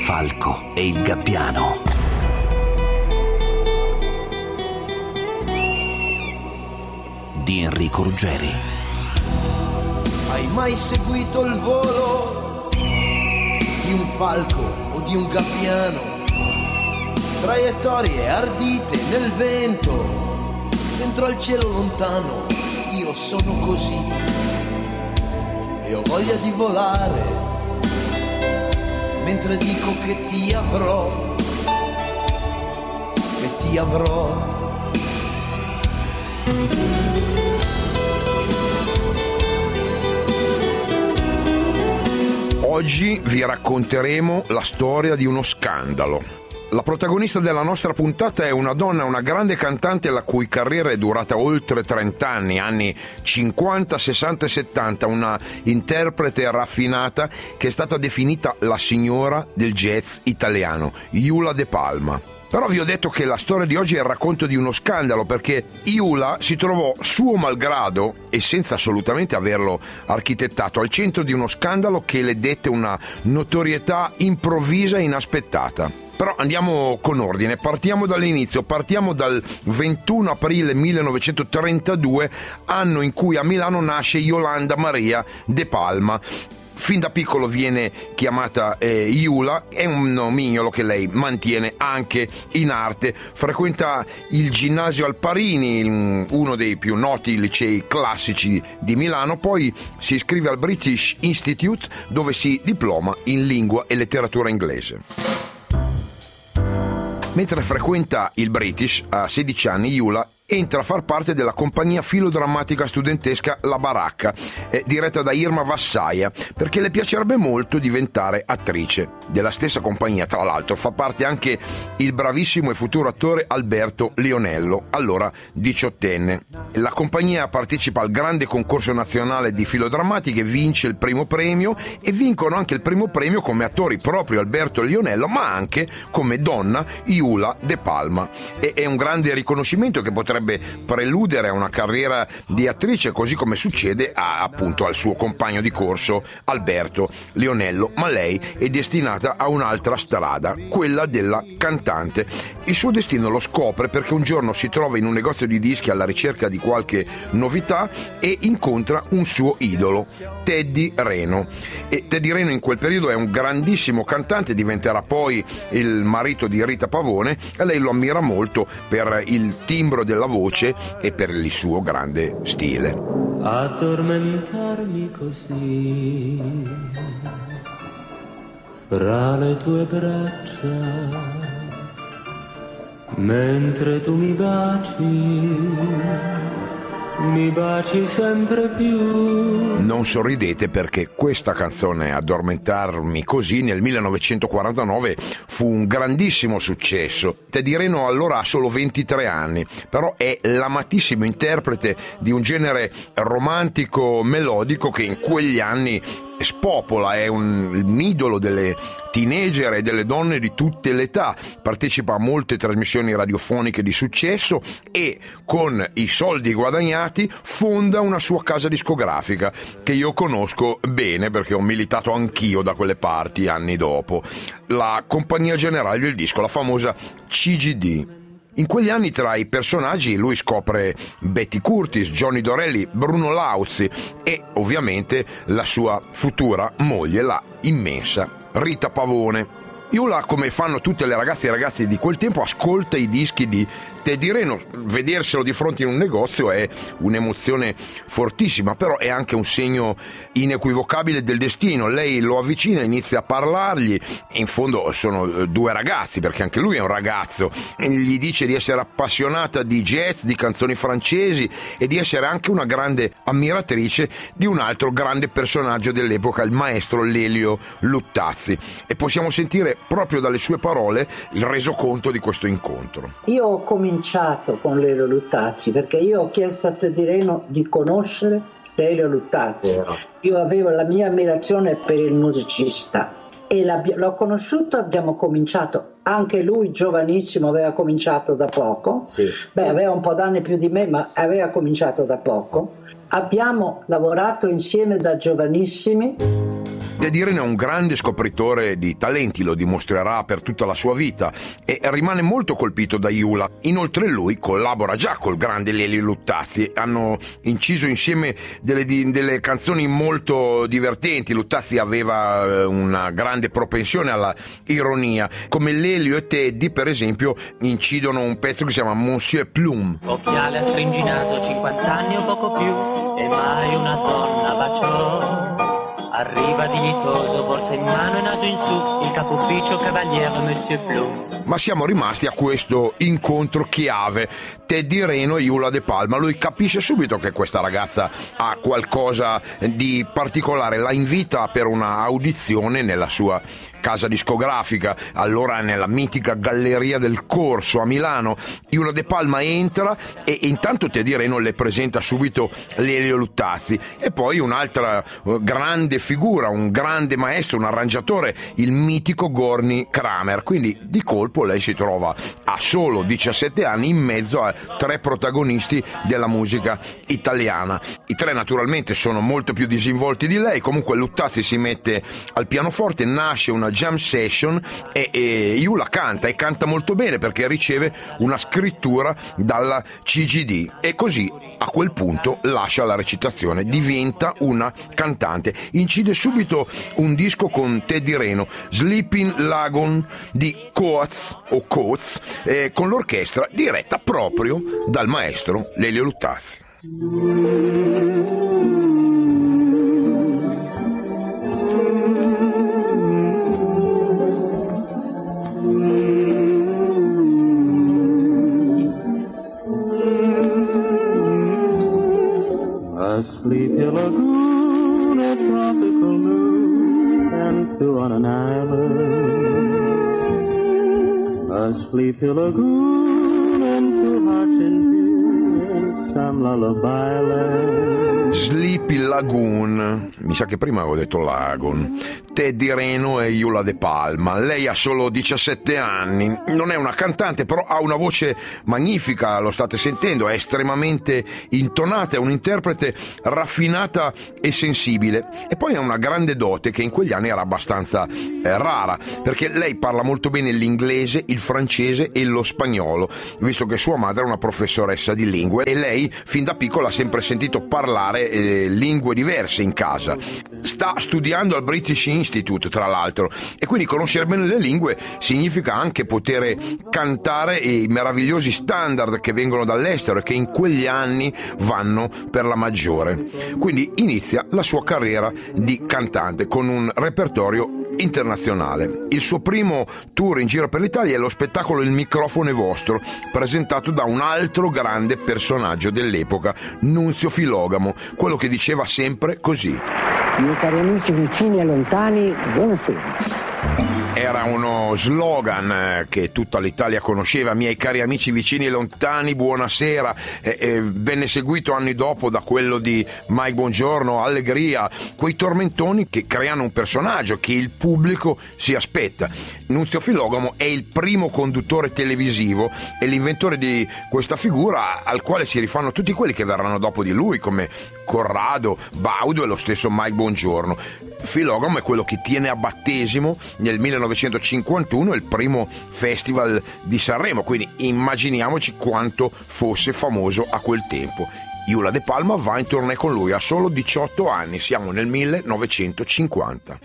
falco e il gabbiano. Di Enrico Ruggeri. Hai mai seguito il volo di un falco o di un gabbiano? Traiettorie ardite nel vento, dentro al cielo lontano. Io sono così e ho voglia di volare, mentre dico che ti avrò e ti avrò. Oggi vi racconteremo la storia di uno scandalo. La protagonista della nostra puntata è una donna, una grande cantante la cui carriera è durata oltre 30 anni, anni 50, 60 e 70, una interprete raffinata che è stata definita la signora del jazz italiano, Iula De Palma. Però vi ho detto che la storia di oggi è il racconto di uno scandalo, perché Iula si trovò suo malgrado e senza assolutamente averlo architettato al centro di uno scandalo che le dette una notorietà improvvisa e inaspettata. Però andiamo con ordine, partiamo dall'inizio, partiamo dal 21 aprile 1932, anno in cui a Milano nasce Yolanda Maria De Palma. Fin da piccolo viene chiamata Iula, è un nomignolo che lei mantiene anche in arte. Frequenta il ginnasio Alparini, uno dei più noti licei classici di Milano, poi si iscrive al British Institute dove si diploma in lingua e letteratura inglese. Mentre frequenta il British, a 16 anni Iula entra a far parte della compagnia filodrammatica studentesca La Baracca, diretta da Irma Vassaia, perché le piacerebbe molto diventare attrice. Della stessa compagnia, tra l'altro, fa parte anche il bravissimo e futuro attore Alberto Lionello, allora 18enne. La compagnia partecipa al grande concorso nazionale di filodrammatiche, vince il primo premio e vincono anche il primo premio come attori proprio Alberto Lionello, ma anche come donna Iula De Palma. È un grande riconoscimento che potrebbe preludere a una carriera di attrice, così come succede appunto al suo compagno di corso Alberto Lionello, ma lei è destinata a un'altra strada, quella della cantante. Il suo destino lo scopre perché un giorno si trova in un negozio di dischi alla ricerca di qualche novità e incontra un suo idolo, Teddy Reno. E Teddy Reno in quel periodo è un grandissimo cantante, diventerà poi il marito di Rita Pavone e lei lo ammira molto per il timbro della voce e per il suo grande stile. Addormentarmi così fra le tue braccia mentre tu mi baci sempre più. Non sorridete perché questa canzone Addormentarmi così nel 1949 fu un grandissimo successo. Teddy Reno allora ha solo 23 anni, però è l'amatissimo interprete di un genere romantico melodico che in quegli anni spopola, è un idolo delle teenager e delle donne di tutte le età, partecipa a molte trasmissioni radiofoniche di successo e con i soldi guadagnati fonda una sua casa discografica che io conosco bene perché ho militato anch'io da quelle parti anni dopo, la Compagnia Generale del Disco, la famosa CGD. In quegli anni tra i personaggi lui scopre Betty Curtis, Johnny Dorelli, Bruno Lauzi e ovviamente la sua futura moglie, la immensa Rita Pavone. Iula, come fanno tutte le ragazze e i ragazzi di quel tempo, ascolta i dischi di Teddy Reno. Vederselo di fronte in un negozio è un'emozione fortissima, però è anche un segno inequivocabile del destino. Lei lo avvicina, inizia a parlargli, in fondo sono due ragazzi perché anche lui è un ragazzo, gli dice di essere appassionata di jazz, di canzoni francesi e di essere anche una grande ammiratrice di un altro grande personaggio dell'epoca, il maestro Lelio Luttazzi, e possiamo sentire proprio dalle sue parole il resoconto di questo incontro. Io ho cominciato con Lelio Luttazzi perché io ho chiesto a Teddy Reno di conoscere Lelio Luttazzi. Io avevo la mia ammirazione per il musicista e l'ho conosciuto, abbiamo cominciato, anche lui giovanissimo, aveva cominciato da poco, sì. Aveva un po' d'anni più di me, ma aveva cominciato da poco. Abbiamo lavorato insieme da giovanissimi. Teddy Rino è un grande scopritore di talenti, lo dimostrerà per tutta la sua vita e rimane molto colpito da Iula. Inoltre lui collabora già col grande Lelio Luttazzi, hanno inciso insieme delle canzoni molto divertenti. Luttazzi aveva una grande propensione alla ironia, come Lelio e Teddy per esempio incidono un pezzo che si chiama Monsieur Plume. Occhiale a stringinato, 50 anni o poco più, e mai una donna baciò. Arriva dignitoso, borsa in mano e naso in su, il capo ufficio cavaliere Monsieur Plume. Ma siamo rimasti a questo incontro chiave, Teddy Rino e Iula De Palma. Lui capisce subito che questa ragazza ha qualcosa di particolare, la invita per una audizione nella sua casa discografica, allora nella mitica Galleria del Corso a Milano. Iula De Palma entra e intanto Teddy Rino le presenta subito Lelio Luttazzi e poi un'altra grande figura, un grande maestro, un arrangiatore, il mitico Gorny Kramer. Quindi di colpo lei si trova a solo 17 anni in mezzo a 3 protagonisti della musica italiana. I 3 naturalmente sono molto più disinvolti di lei, comunque Luttazzi si mette al pianoforte, nasce una jam session e Iula canta, e canta molto bene perché riceve una scrittura dalla CGD e così a quel punto lascia la recitazione, diventa una cantante. Incide subito un disco con Teddy Rino, Sleeping Lagoon di Coates con l'orchestra diretta proprio dal maestro Lelio Luttazzi. A sleepy lagoon, a tropical moon, and two on an island. A sleepy lagoon, and two hearts in view, and some lullaby land. Sleepy Lagoon, mi sa che prima avevo detto Lagoon. Teddy Rino e Iula De Palma. Lei ha solo 17 anni, non è una cantante, però ha una voce magnifica, lo state sentendo, è estremamente intonata, è un'interprete raffinata e sensibile. E poi ha una grande dote che in quegli anni era abbastanza rara, perché lei parla molto bene l'inglese, il francese e lo spagnolo, visto che sua madre è una professoressa di lingue e lei fin da piccola ha sempre sentito parlare lingue diverse in casa. Sta studiando al British Institute, tra l'altro, e quindi conoscere bene le lingue significa anche poter cantare i meravigliosi standard che vengono dall'estero e che in quegli anni vanno per la maggiore. Quindi inizia la sua carriera di cantante con un repertorio internazionale. Il suo primo tour in giro per l'Italia è lo spettacolo Il microfono è vostro, presentato da un altro grande personaggio dell'epoca, Nunzio Filogamo, quello che diceva sempre così: miei cari amici vicini e lontani, buonasera. Era uno slogan che tutta l'Italia conosceva, miei cari amici vicini e lontani, buonasera. Venne seguito anni dopo da quello di Mike Bongiorno, Allegria, quei tormentoni che creano un personaggio che il pubblico si aspetta. Nunzio Filogamo è il primo conduttore televisivo e l'inventore di questa figura al quale si rifanno tutti quelli che verranno dopo di lui, come Corrado, Baudo e lo stesso Mike Bongiorno. Filogamo è quello che tiene a battesimo nel 1951 il primo festival di Sanremo, quindi immaginiamoci quanto fosse famoso a quel tempo. Iula De Palma va in tournée con lui a solo 18 anni, siamo nel 1950.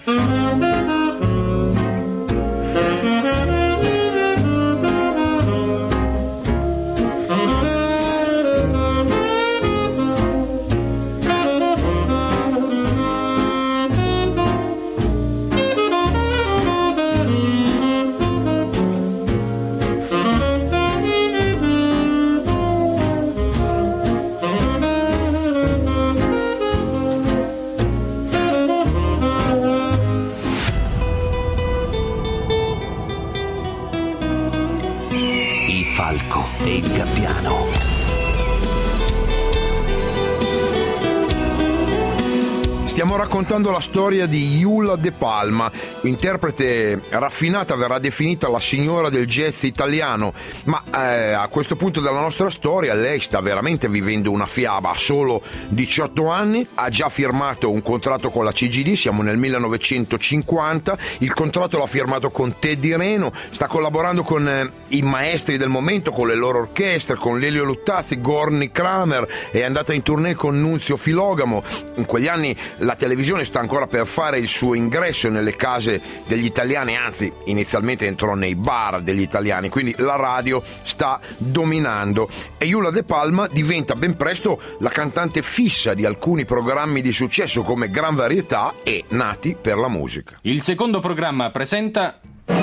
Stiamo raccontando la storia di Eula De Palma, interprete raffinata, verrà definita la signora del jazz italiano, ma a questo punto della nostra storia lei sta veramente vivendo una fiaba. Ha solo 18 anni, ha già firmato un contratto con la CGD, siamo nel 1950, il contratto l'ha firmato con Teddy Reno, sta collaborando con i maestri del momento, con le loro orchestre, con Lelio Luttazzi, Gorny Kramer, è andata in tournée con Nunzio Filogamo. In quegli anni la televisione sta ancora per fare il suo ingresso nelle case degli italiani, anzi inizialmente entrò nei bar degli italiani, quindi la radio sta dominando e Eula De Palma diventa ben presto la cantante fissa di alcuni programmi di successo come Gran Varietà e Nati per la musica. Il secondo programma presenta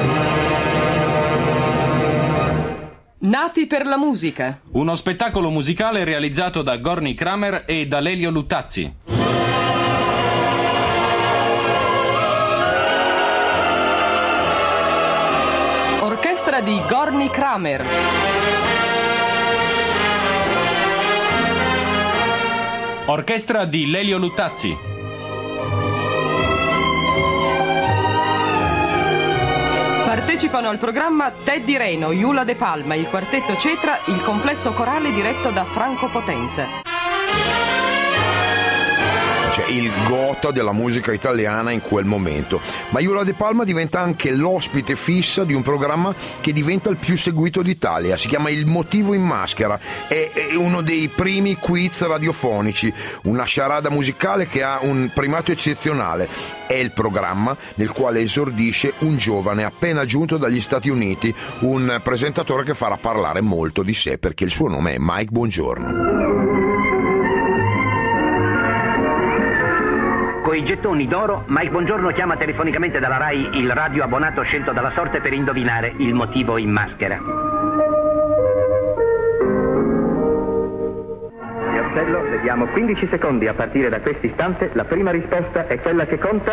Nati per la musica, uno spettacolo musicale realizzato da Gorny Kramer e da Lelio Luttazzi. orchestra di Gorny Kramer, orchestra di Lelio Luttazzi. Partecipano al programma Teddy Reno, Eula De Palma, il quartetto Cetra, il complesso corale diretto da Franco Potenza. Il gota della musica italiana in quel momento. Ma Eula De Palma diventa anche l'ospite fissa di un programma che diventa il più seguito d'Italia, si chiama Il Motivo in Maschera, è uno dei primi quiz radiofonici, una sciarada musicale che ha un primato eccezionale. È il programma nel quale esordisce un giovane appena giunto dagli Stati Uniti, un presentatore che farà parlare molto di sé perché il suo nome è Mike Bongiorno. Coi gettoni d'oro, Mike Bongiorno chiama telefonicamente dalla RAI il radio abbonato scelto dalla sorte per indovinare il motivo in maschera. Piastello, le diamo 15 secondi a partire da questo istante. La prima risposta è quella che conta.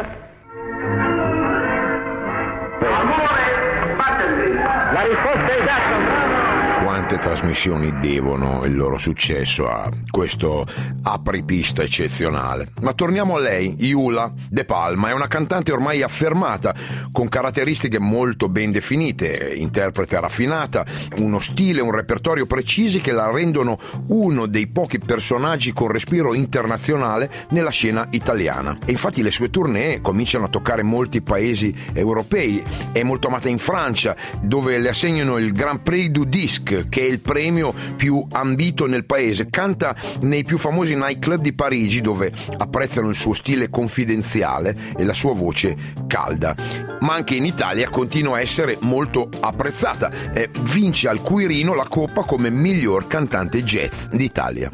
La risposta è esatta. Quante trasmissioni devono il loro successo a questo apripista eccezionale. Ma torniamo a lei, Eula De Palma, è una cantante ormai affermata, con caratteristiche molto ben definite, interprete raffinata, uno stile, un repertorio precisi che la rendono uno dei pochi personaggi con respiro internazionale nella scena italiana. E infatti le sue tournée cominciano a toccare molti paesi europei, è molto amata in Francia, dove le assegnano il Grand Prix du Disque, che è il premio più ambito nel paese. Canta nei più famosi nightclub di Parigi, dove apprezzano il suo stile confidenziale e la sua voce calda. Ma anche in Italia continua a essere molto apprezzata. Vince al Quirino la Coppa come miglior cantante jazz d'Italia.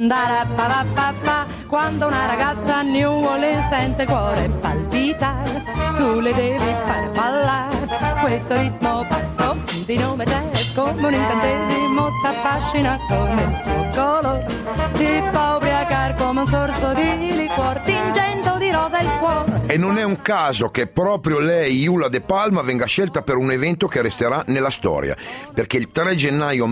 Quando una ragazza New Orleans sente il cuore palpitare, tu le devi far ballare questo ritmo pazzo di nome jazz, come un incantesimo t'affascina con il suo colore, ti fa ubriacar come un sorso di liquor, tingendo di rosa il cuore. E non è un caso che proprio lei, Eula De Palma, venga scelta per un evento che resterà nella storia, perché il 3 gennaio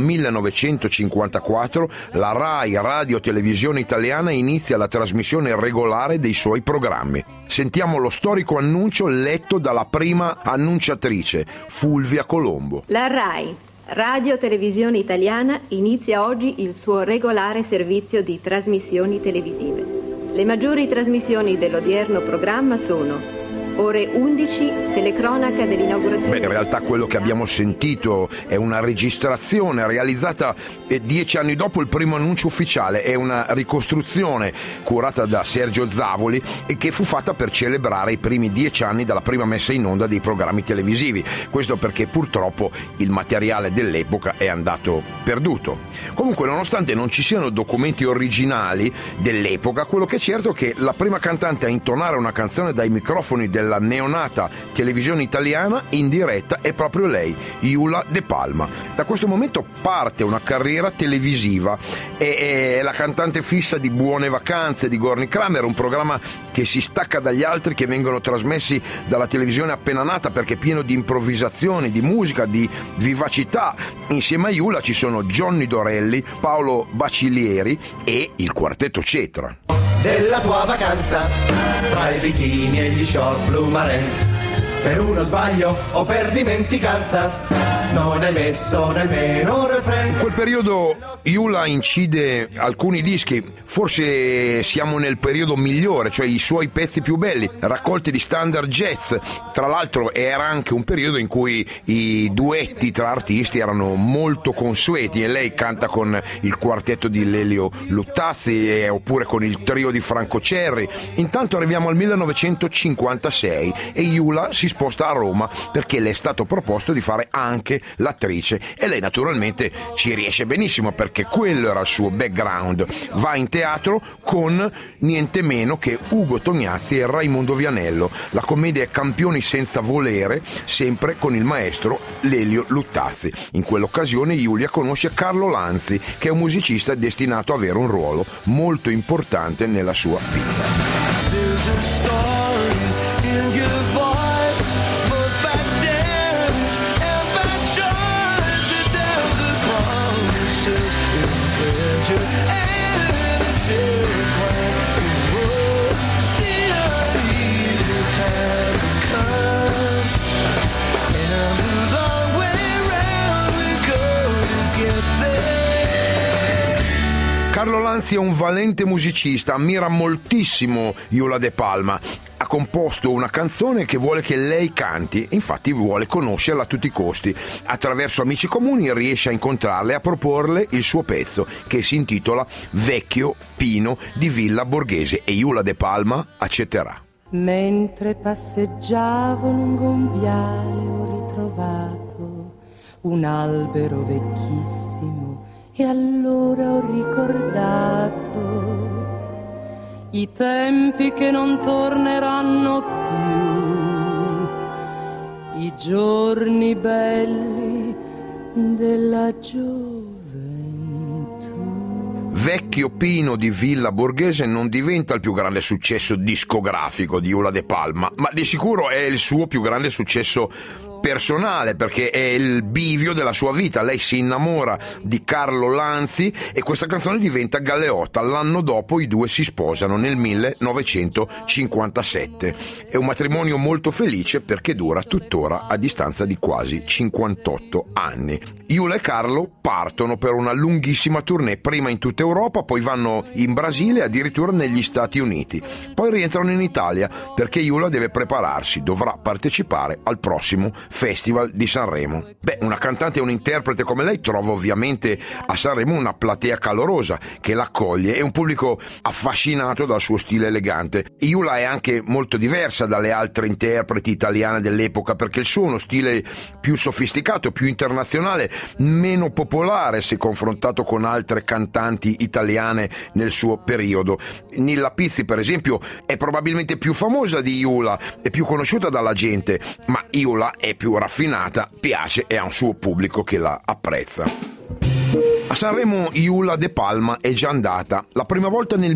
1954 la RAI Radio Televisione Italiana inizia la trasmissione regolare dei suoi programmi. Sentiamo lo storico annuncio letto dalla prima annunciatrice, Fulvia Colombo. La RAI, Radio Televisione Italiana, inizia oggi il suo regolare servizio di trasmissioni televisive. Le maggiori trasmissioni dell'odierno programma sono: ore 11, telecronaca dell'inaugurazione. In realtà quello che abbiamo sentito è una registrazione realizzata 10 anni dopo il primo annuncio ufficiale, è una ricostruzione curata da Sergio Zavoli e che fu fatta per celebrare i primi 10 anni dalla prima messa in onda dei programmi televisivi. Questo perché purtroppo il materiale dell'epoca è andato perduto. Comunque, nonostante non ci siano documenti originali dell'epoca, quello che è certo è che la prima cantante a intonare una canzone dai microfoni della neonata televisione italiana in diretta è proprio lei, Eula De Palma. Da questo momento parte una carriera televisiva, è la cantante fissa di Buone Vacanze di Gorny Kramer, un programma che si stacca dagli altri che vengono trasmessi dalla televisione appena nata, perché è pieno di improvvisazioni, di musica, di vivacità. Insieme a Eula ci sono Johnny Dorelli, Paolo Bacilieri e il quartetto Cetra. della tua vacanza, tra i bikini e gli short blu marine. Per uno sbaglio o per dimenticanza non hai messo nemmeno un refrain. In quel periodo Jula incide alcuni dischi, forse siamo nel periodo migliore, cioè i suoi pezzi più belli, raccolte di standard jazz. Tra l'altro era anche un periodo in cui i duetti tra artisti erano molto consueti, e lei canta con il quartetto di Lelio Luttazzi oppure con il trio di Franco Cerri. Intanto arriviamo al 1956 e Jula si sposta a Roma perché le è stato proposto di fare anche l'attrice, e lei naturalmente ci riesce benissimo perché quello era il suo background. Va in teatro con niente meno che Ugo Tognazzi e Raimondo Vianello. La commedia è Campioni senza volere, sempre con il maestro Lelio Luttazzi. In quell'occasione Giulia conosce Carlo Lanzi, che è un musicista destinato a avere un ruolo molto importante nella sua vita. Carlo Lanzi è un valente musicista, ammira moltissimo Jula De Palma. Ha composto una canzone che vuole che lei canti, infatti vuole conoscerla a tutti i costi. Attraverso amici comuni riesce a incontrarle e a proporle il suo pezzo, che si intitola Vecchio Pino di Villa Borghese, e Jula De Palma accetterà. Mentre passeggiavo lungo un viale ho ritrovato un albero vecchissimo e allora ho ricordato i tempi che non torneranno più, i giorni belli della gioventù. Vecchio Pino di Villa Borghese non diventa il più grande successo discografico di Jula De Palma, ma di sicuro è il suo più grande successo personale, perché è il bivio della sua vita. Lei si innamora di Carlo Lanzi e questa canzone diventa Galeotta. L'anno dopo i due si sposano nel 1957. È un matrimonio molto felice perché dura tuttora a distanza di quasi 58 anni. Jula e Carlo partono per una lunghissima tournée, prima in tutta Europa, poi vanno in Brasile e addirittura negli Stati Uniti. Poi rientrano in Italia perché Jula deve prepararsi, dovrà partecipare al prossimo Festival di Sanremo. Una cantante e un interprete come lei trova ovviamente a Sanremo una platea calorosa che l'accoglie e un pubblico affascinato dal suo stile elegante. Jula è anche molto diversa dalle altre interpreti italiane dell'epoca perché il suo è uno stile più sofisticato, più internazionale, meno popolare se confrontato con altre cantanti italiane nel suo periodo. Nilla Pizzi, per esempio, è probabilmente più famosa di Jula, è più conosciuta dalla gente, ma Jula è più raffinata, piace e ha un suo pubblico che la apprezza. A Sanremo Jula De Palma è già andata, la prima volta nel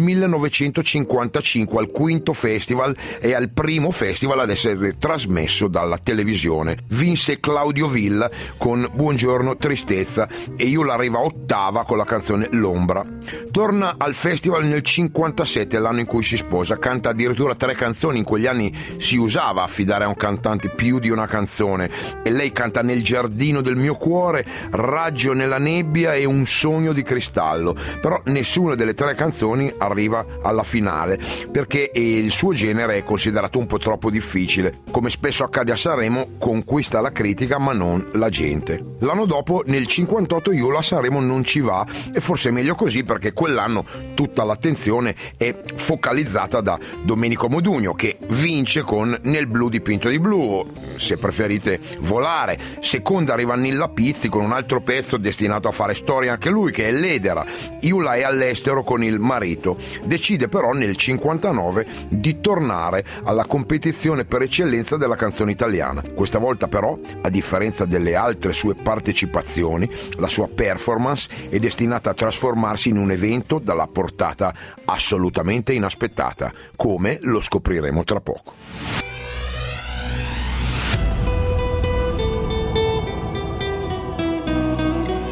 1955 al quinto festival e al primo festival ad essere trasmesso dalla televisione. Vinse Claudio Villa con Buongiorno Tristezza e Jula arriva ottava con la canzone L'Ombra. Torna al festival nel 57, l'anno in cui si sposa, canta addirittura 3 canzoni. In quegli anni si usava affidare a un cantante più di una canzone e lei canta Nel giardino del mio cuore, Raggio nella nebbia e Un sogno di cristallo, però nessuna delle 3 canzoni arriva alla finale perché il suo genere è considerato un po' troppo difficile. Come spesso accade a Sanremo, conquista la critica ma non la gente. L'anno dopo, nel 58, Jula a Sanremo non ci va e forse è meglio così perché quell'anno tutta l'attenzione è focalizzata da Domenico Modugno, che vince con Nel blu dipinto di blu, se preferite Volare. Seconda arriva Nilla Pizzi con un altro pezzo destinato a fare storia anche lui, che è L'Edera. Jula è all'estero con il marito, decide però nel 59 di tornare alla competizione per eccellenza della canzone italiana. Questa volta però, a differenza delle altre sue partecipazioni, la sua performance è destinata a trasformarsi in un evento dalla portata assolutamente inaspettata, come lo scopriremo tra poco.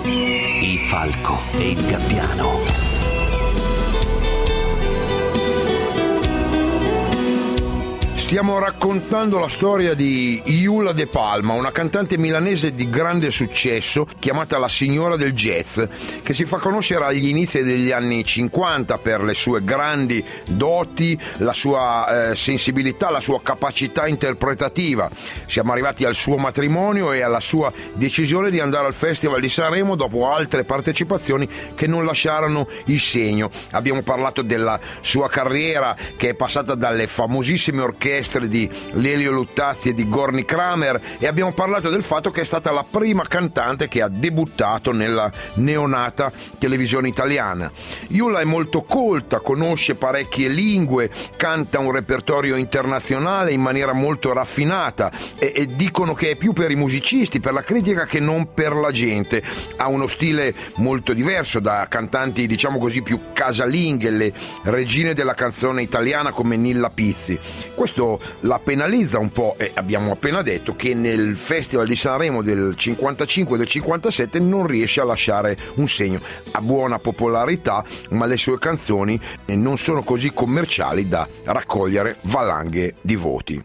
Il falco e il gabbiano. Stiamo raccontando la storia di Iula De Palma, una cantante milanese di grande successo chiamata la signora del jazz, che si fa conoscere agli inizi degli anni 50 per le sue grandi doti, la sua sensibilità, la sua capacità interpretativa. Siamo arrivati al suo matrimonio e alla sua decisione di andare al Festival di Sanremo dopo altre partecipazioni che non lasciarono il segno. Abbiamo parlato della sua carriera, che è passata dalle famosissime orchestre di Lelio Luttazzi e di Gorny Kramer, e abbiamo parlato del fatto che è stata la prima cantante che ha debuttato nella neonata televisione italiana. Iula è molto colta, conosce parecchie lingue, canta un repertorio internazionale in maniera molto raffinata e dicono che è più per i musicisti, per la critica, che non per la gente. Ha uno stile molto diverso da cantanti, diciamo così, più casalinghe, le regine della canzone italiana come Nilla Pizzi. Questo la penalizza un po', e abbiamo appena detto che nel Festival di Sanremo del 55 e del 57 non riesce a lasciare un segno. Ha buona popolarità, ma le sue canzoni non sono così commerciali da raccogliere valanghe di voti.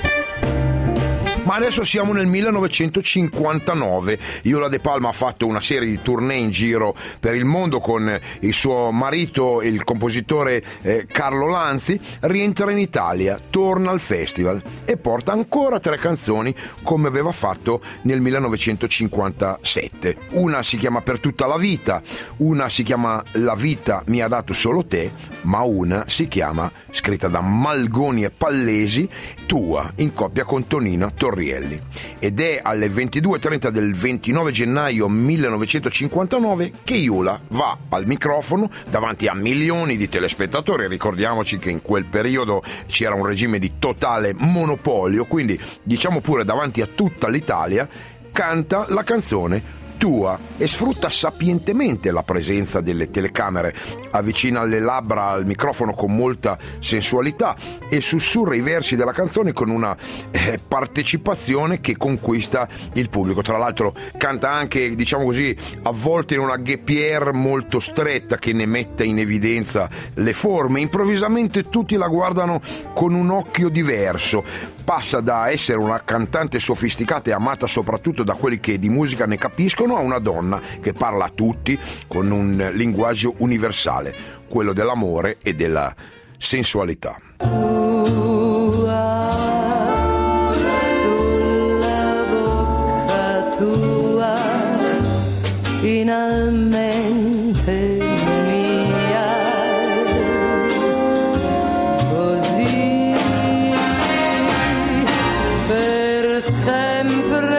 Ma adesso siamo nel 1959. Iula De Palma ha fatto una serie di tournée in giro per il mondo con il suo marito, il compositore Carlo Lanzi. Rientra in Italia, torna al festival e porta ancora 3 canzoni come aveva fatto nel 1957. Una si chiama Per tutta la vita, una si chiama La vita mi ha dato solo te, ma una si chiama, scritta da Malgoni e Pallesi, Tua, in coppia con Tonina Torrielli. Ed è alle 22:30 del 29 gennaio 1959 che Iula va al microfono davanti a milioni di telespettatori. Ricordiamoci che in quel periodo c'era un regime di totale monopolio, quindi diciamo pure davanti a tutta l'Italia, canta la canzone Tua e sfrutta sapientemente la presenza delle telecamere, avvicina le labbra al microfono con molta sensualità e sussurra i versi della canzone con una partecipazione che conquista il pubblico. Tra l'altro canta anche, diciamo così, avvolta in una guêpière molto stretta che ne mette in evidenza le forme. Improvvisamente tutti la guardano con un occhio diverso. Passa da essere una cantante sofisticata e amata soprattutto da quelli che di musica ne capiscono a una donna che parla a tutti con un linguaggio universale, quello dell'amore e della sensualità. Tua, sulla bocca tua, finalmente mia, così per sempre.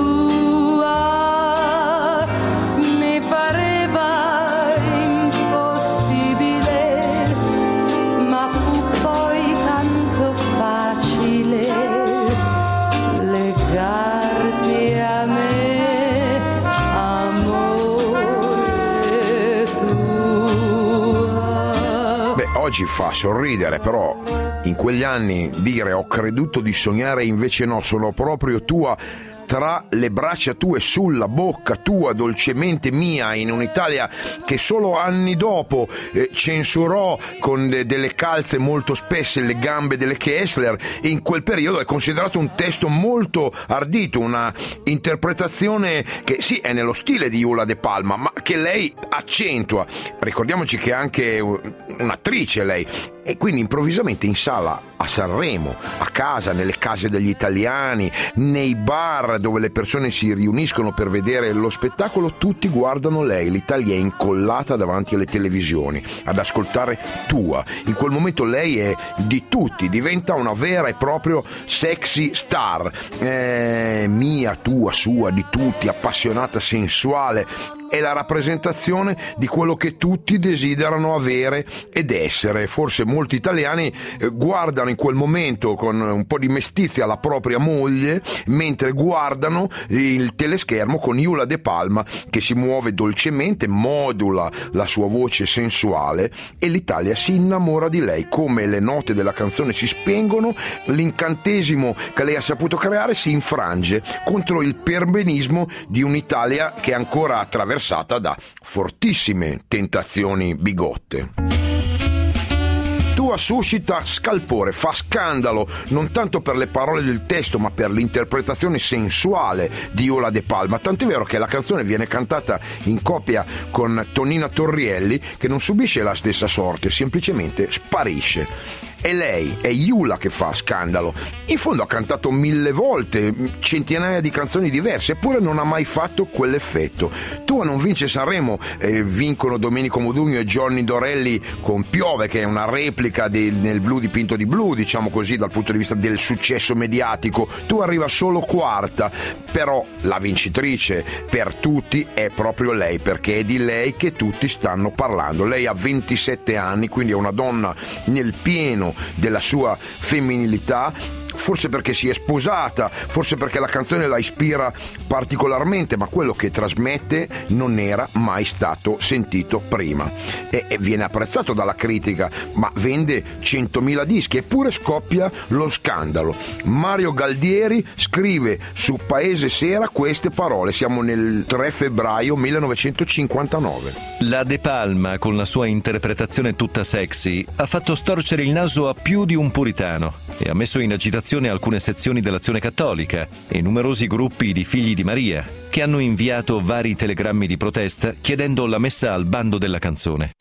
Oggi fa sorridere, però in quegli anni dire ho creduto di sognare invece no, sono proprio tua, tra le braccia tue, sulla bocca tua, dolcemente mia, in un'Italia che solo anni dopo censurò con delle calze molto spesse le gambe delle Kessler. In quel periodo è considerato un testo molto ardito, una interpretazione che sì è nello stile di Iula De Palma, ma che lei accentua. Ricordiamoci che è anche un'attrice lei, e quindi improvvisamente in sala a Sanremo, a casa, nelle case degli italiani, nei bar dove le persone si riuniscono per vedere lo spettacolo, tutti guardano lei. L'Italia è incollata davanti alle televisioni ad ascoltare Tua. In quel momento lei è di tutti, diventa una vera e propria sexy star, mia, tua, sua, di tutti, appassionata, sensuale. È la rappresentazione di quello che tutti desiderano avere ed essere. Forse molti italiani guardano in quel momento con un po' di mestizia la propria moglie mentre guardano il teleschermo con Iula De Palma che si muove dolcemente, modula la sua voce sensuale e l'Italia si innamora di lei. Come le note della canzone si spengono, l'incantesimo che lei ha saputo creare si infrange contro il perbenismo di un'Italia che è ancora attraversata da fortissime tentazioni bigotte. Tua suscita scalpore, fa scandalo, non tanto per le parole del testo ma per l'interpretazione sensuale di Iula De Palma, tant'è vero che la canzone viene cantata in coppia con Tonina Torrielli, che non subisce la stessa sorte, semplicemente sparisce. È lei, è Iula che fa scandalo. In fondo ha cantato 1000 volte, centinaia di canzoni diverse, eppure non ha mai fatto quell'effetto. Tua non vince Sanremo, vincono Domenico Modugno e Johnny Dorelli con Piove, che è una replica nel blu dipinto di blu, diciamo così, dal punto di vista del successo mediatico. Tua arriva solo quarta, però la vincitrice per tutti è proprio lei, perché è di lei che tutti stanno parlando. Lei ha 27 anni, quindi è una donna nel pieno della sua femminilità, forse perché si è sposata, forse perché la canzone la ispira particolarmente, ma quello che trasmette non era mai stato sentito prima e viene apprezzato dalla critica, ma vende 100.000 dischi, eppure scoppia lo scandalo. Mario Galdieri scrive su Paese Sera queste parole, siamo nel 3 febbraio 1959. La De Palma, con la sua interpretazione tutta sexy, ha fatto storcere il naso a più di un puritano e ha messo in agitazione alcune sezioni dell'Azione Cattolica e numerosi gruppi di figli di Maria, che hanno inviato vari telegrammi di protesta chiedendo la messa al bando della canzone.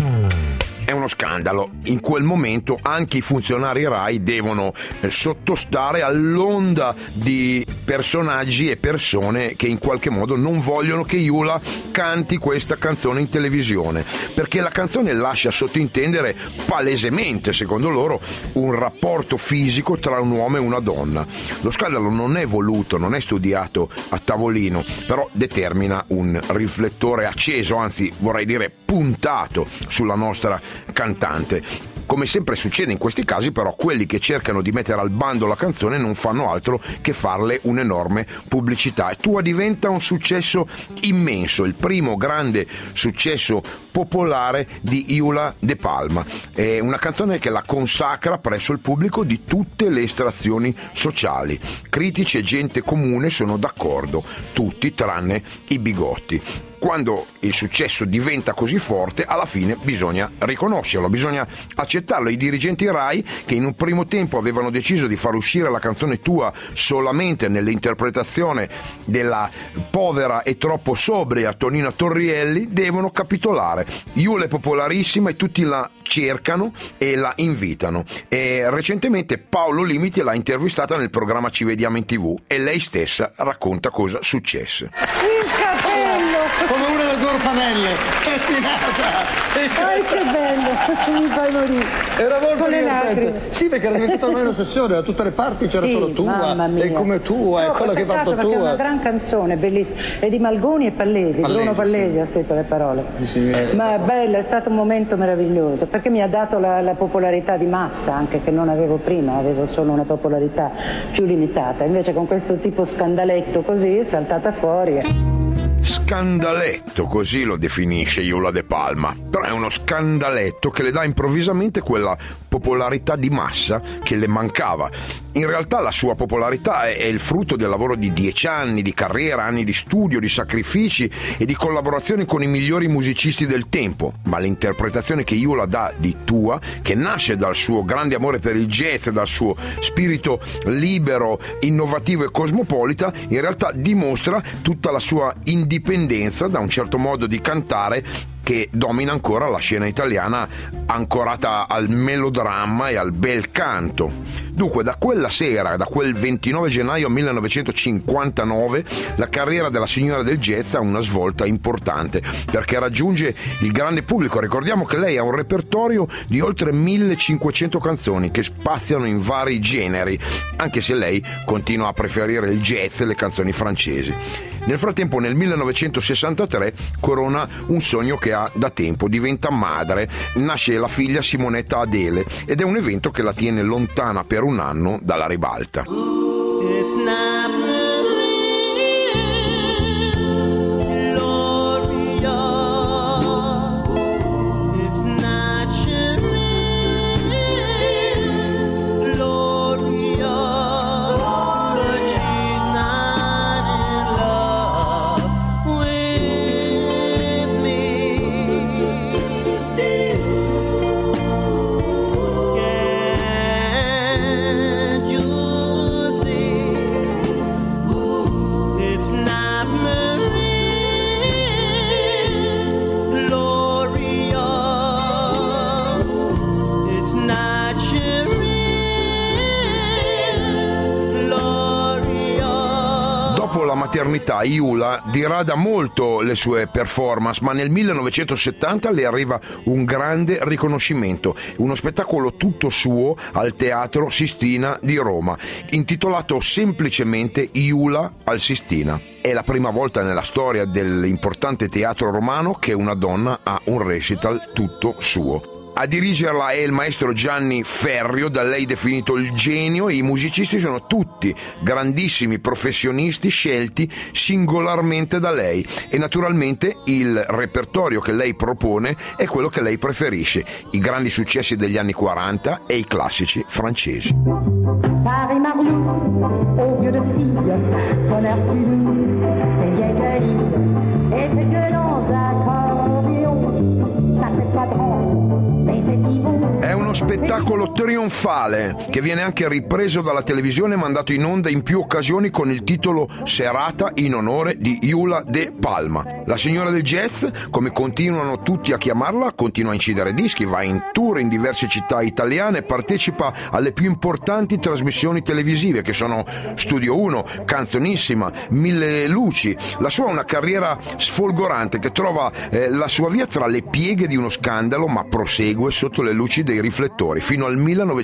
È uno scandalo. In quel momento anche i funzionari Rai devono sottostare all'onda di personaggi e persone che in qualche modo non vogliono che Iula canti questa canzone in televisione, perché la canzone lascia sottintendere palesemente, secondo loro, un rapporto fisico tra un uomo e una donna. Lo scandalo non è voluto, non è studiato a tavolino, però determina un riflettore acceso, anzi vorrei dire puntato sulla nostra cantante. Come sempre succede in questi casi, però, quelli che cercano di mettere al bando la canzone non fanno altro che farle un'enorme pubblicità, e Tua diventa un successo immenso, il primo grande successo popolare di Iula De Palma. È una canzone che la consacra presso il pubblico di tutte le estrazioni sociali. Critici e gente comune sono d'accordo, tutti tranne i bigotti. Quando il successo diventa così forte, alla fine bisogna riconoscerlo, bisogna accettarlo. I dirigenti Rai, che in un primo tempo avevano deciso di far uscire la canzone Tua solamente nell'interpretazione della povera e troppo sobria Tonina Torrielli, devono capitolare. Iula è popolarissima e tutti la cercano e la invitano. E recentemente Paolo Limiti l'ha intervistata nel programma Ci Vediamo in TV e lei stessa racconta cosa successe. Il cappello! Come una delle tue orfanelle, è finata! Che bello, mi fai morire. Era molto divertente. Sì, perché era diventata ormai un'ossessione, da tutte le parti c'era solo Tua, e come Tua, e quello che hai fatto Tua. È una gran canzone, bellissima, è di Malgoni e Pallesi, Bruno Pallesi ha scritto le parole. Ma è bella, è stato un momento meraviglioso, perché mi ha dato la popolarità di massa, anche che non avevo prima, avevo solo una popolarità più limitata. Invece con questo tipo scandaletto così è saltata fuori. Scandaletto, così lo definisce Iula De Palma, però è uno scandaletto che le dà improvvisamente quella popolarità di massa che le mancava. In realtà la sua popolarità è il frutto del lavoro di 10 anni di carriera, anni di studio, di sacrifici e di collaborazione con i migliori musicisti del tempo, ma l'interpretazione che Iula dà di Tua, che nasce dal suo grande amore per il jazz, dal suo spirito libero, innovativo e cosmopolita, in realtà dimostra tutta la sua indipendenza da un certo modo di cantare che domina ancora la scena italiana, ancorata al melodramma e al bel canto. Dunque, da quella sera, da quel 29 gennaio 1959, la carriera della signora del jazz ha una svolta importante, perché raggiunge il grande pubblico. Ricordiamo che lei ha un repertorio di oltre 1500 canzoni che spaziano in vari generi, anche se lei continua a preferire il jazz e le canzoni francesi. Nel frattempo, nel 1963, corona un sogno che ha da tempo, diventa madre, nasce la figlia Simonetta Adele, ed è un evento che la tiene lontana per un anno dalla ribalta. Yeah. maternità Iula dirada molto le sue performance, ma nel 1970 le arriva un grande riconoscimento, uno spettacolo tutto suo al Teatro Sistina di Roma, intitolato semplicemente Iula al Sistina. È la prima volta nella storia dell'importante teatro romano che una donna ha un recital tutto suo. A dirigerla è il maestro Gianni Ferrio, da lei definito il genio, e i musicisti sono tutti grandissimi professionisti scelti singolarmente da lei, e naturalmente il repertorio che lei propone è quello che lei preferisce, i grandi successi degli anni 40 e i classici francesi. Paris Marlou, aux yeux de fille, ton air plus doux, tes vieilles gueules, et tes violons accordéons, ça fait pas drôle. È uno spettacolo trionfale che viene anche ripreso dalla televisione e mandato in onda in più occasioni con il titolo Serata in onore di Iula de Palma. La signora del jazz, come continuano tutti a chiamarla, continua a incidere dischi, va in tour in diverse città italiane, partecipa alle più importanti trasmissioni televisive che sono Studio 1, Canzonissima, Mille luci. La sua è una carriera sfolgorante che trova la sua via tra le pieghe di uno scandalo, ma prosegue sotto le luci dei riflettori fino al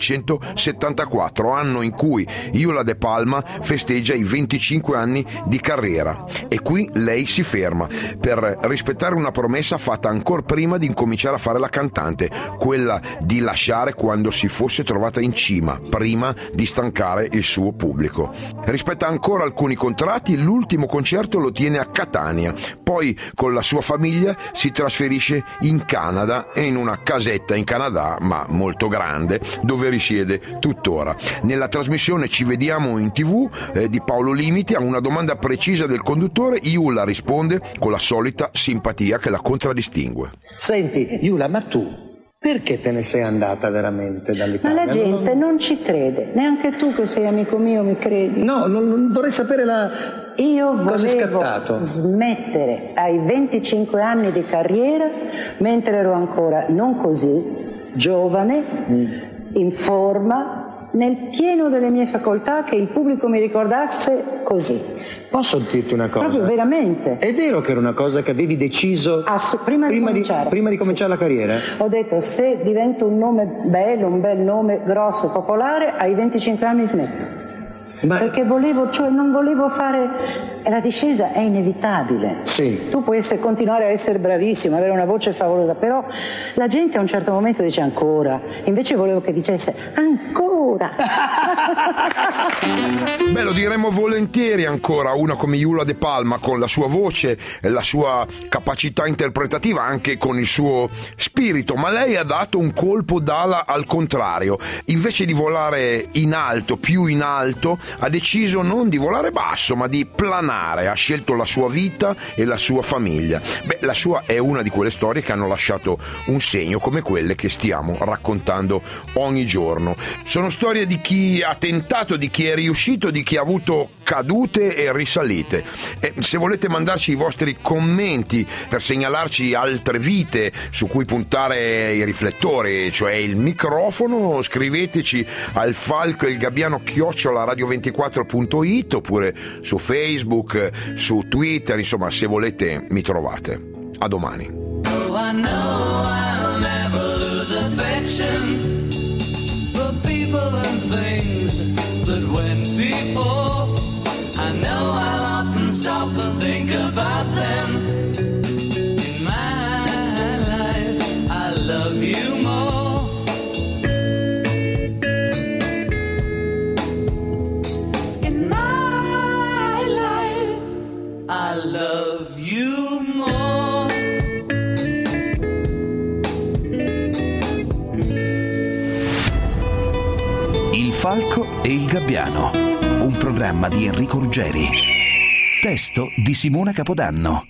1974, anno in cui Iula de Palma festeggia i 25 anni di carriera, e qui lei si ferma per rispettare una promessa fatta ancora prima di incominciare a fare la cantante, quella di lasciare quando si fosse trovata in cima, prima di stancare il suo pubblico. Rispetta ancora alcuni contratti, l'ultimo concerto lo tiene a Catania, poi con la sua famiglia si trasferisce in Canada e in una casetta in Canada, ma molto grande, dove risiede tuttora. Nella trasmissione Ci vediamo in TV di Paolo Limiti, a una domanda precisa del conduttore, Iula risponde con la solita simpatia che la contraddistingue. Senti, Iula, ma tu perché te ne sei andata veramente dall'Italia? Ma la gente non ci crede, neanche tu che sei amico mio mi credi. No, non vorrei sapere Io cosa è volevo scattato. smettere ai 25 anni di carriera, mentre ero ancora non così giovane, in forma, nel pieno delle mie facoltà, che il pubblico mi ricordasse così. Posso dirti una cosa? Proprio veramente. È vero che era una cosa che avevi deciso prima di cominciare sì. la carriera? Ho detto, se divento un nome bello, un bel nome grosso, popolare, ai 25 anni smetto. Perché non volevo fare. La discesa è inevitabile. Sì. Tu puoi continuare a essere bravissimo, avere una voce favolosa, però la gente a un certo momento dice ancora. Invece volevo che dicesse ancora. Beh, lo diremmo volentieri ancora, una come Iula de Palma, con la sua voce, la sua capacità interpretativa, anche con il suo spirito, ma lei ha dato un colpo d'ala al contrario. Invece di volare in alto, più in alto, ha deciso non di volare basso, ma di planare. Ha scelto la sua vita e la sua famiglia. Beh, la sua è una di quelle storie che hanno lasciato un segno, come quelle che stiamo raccontando ogni giorno. Sono storie di chi ha tentato, di chi è riuscito, di chi ha avuto cadute e risalite. Se volete mandarci i vostri commenti per segnalarci altre vite su cui puntare i riflettori, cioè il microfono, scriveteci al falcoilgabbiano@radio24.it, oppure su Facebook, su Twitter, insomma, se volete mi trovate. A domani. Oh, I know I'll never lose affection for people and things that went before. I know I'll often stop and think about them. In my life, I love you more. In my life, I love you more. Il Falco e il Gabbiano, un programma di Enrico Ruggeri. Testo di Simona Capodanno.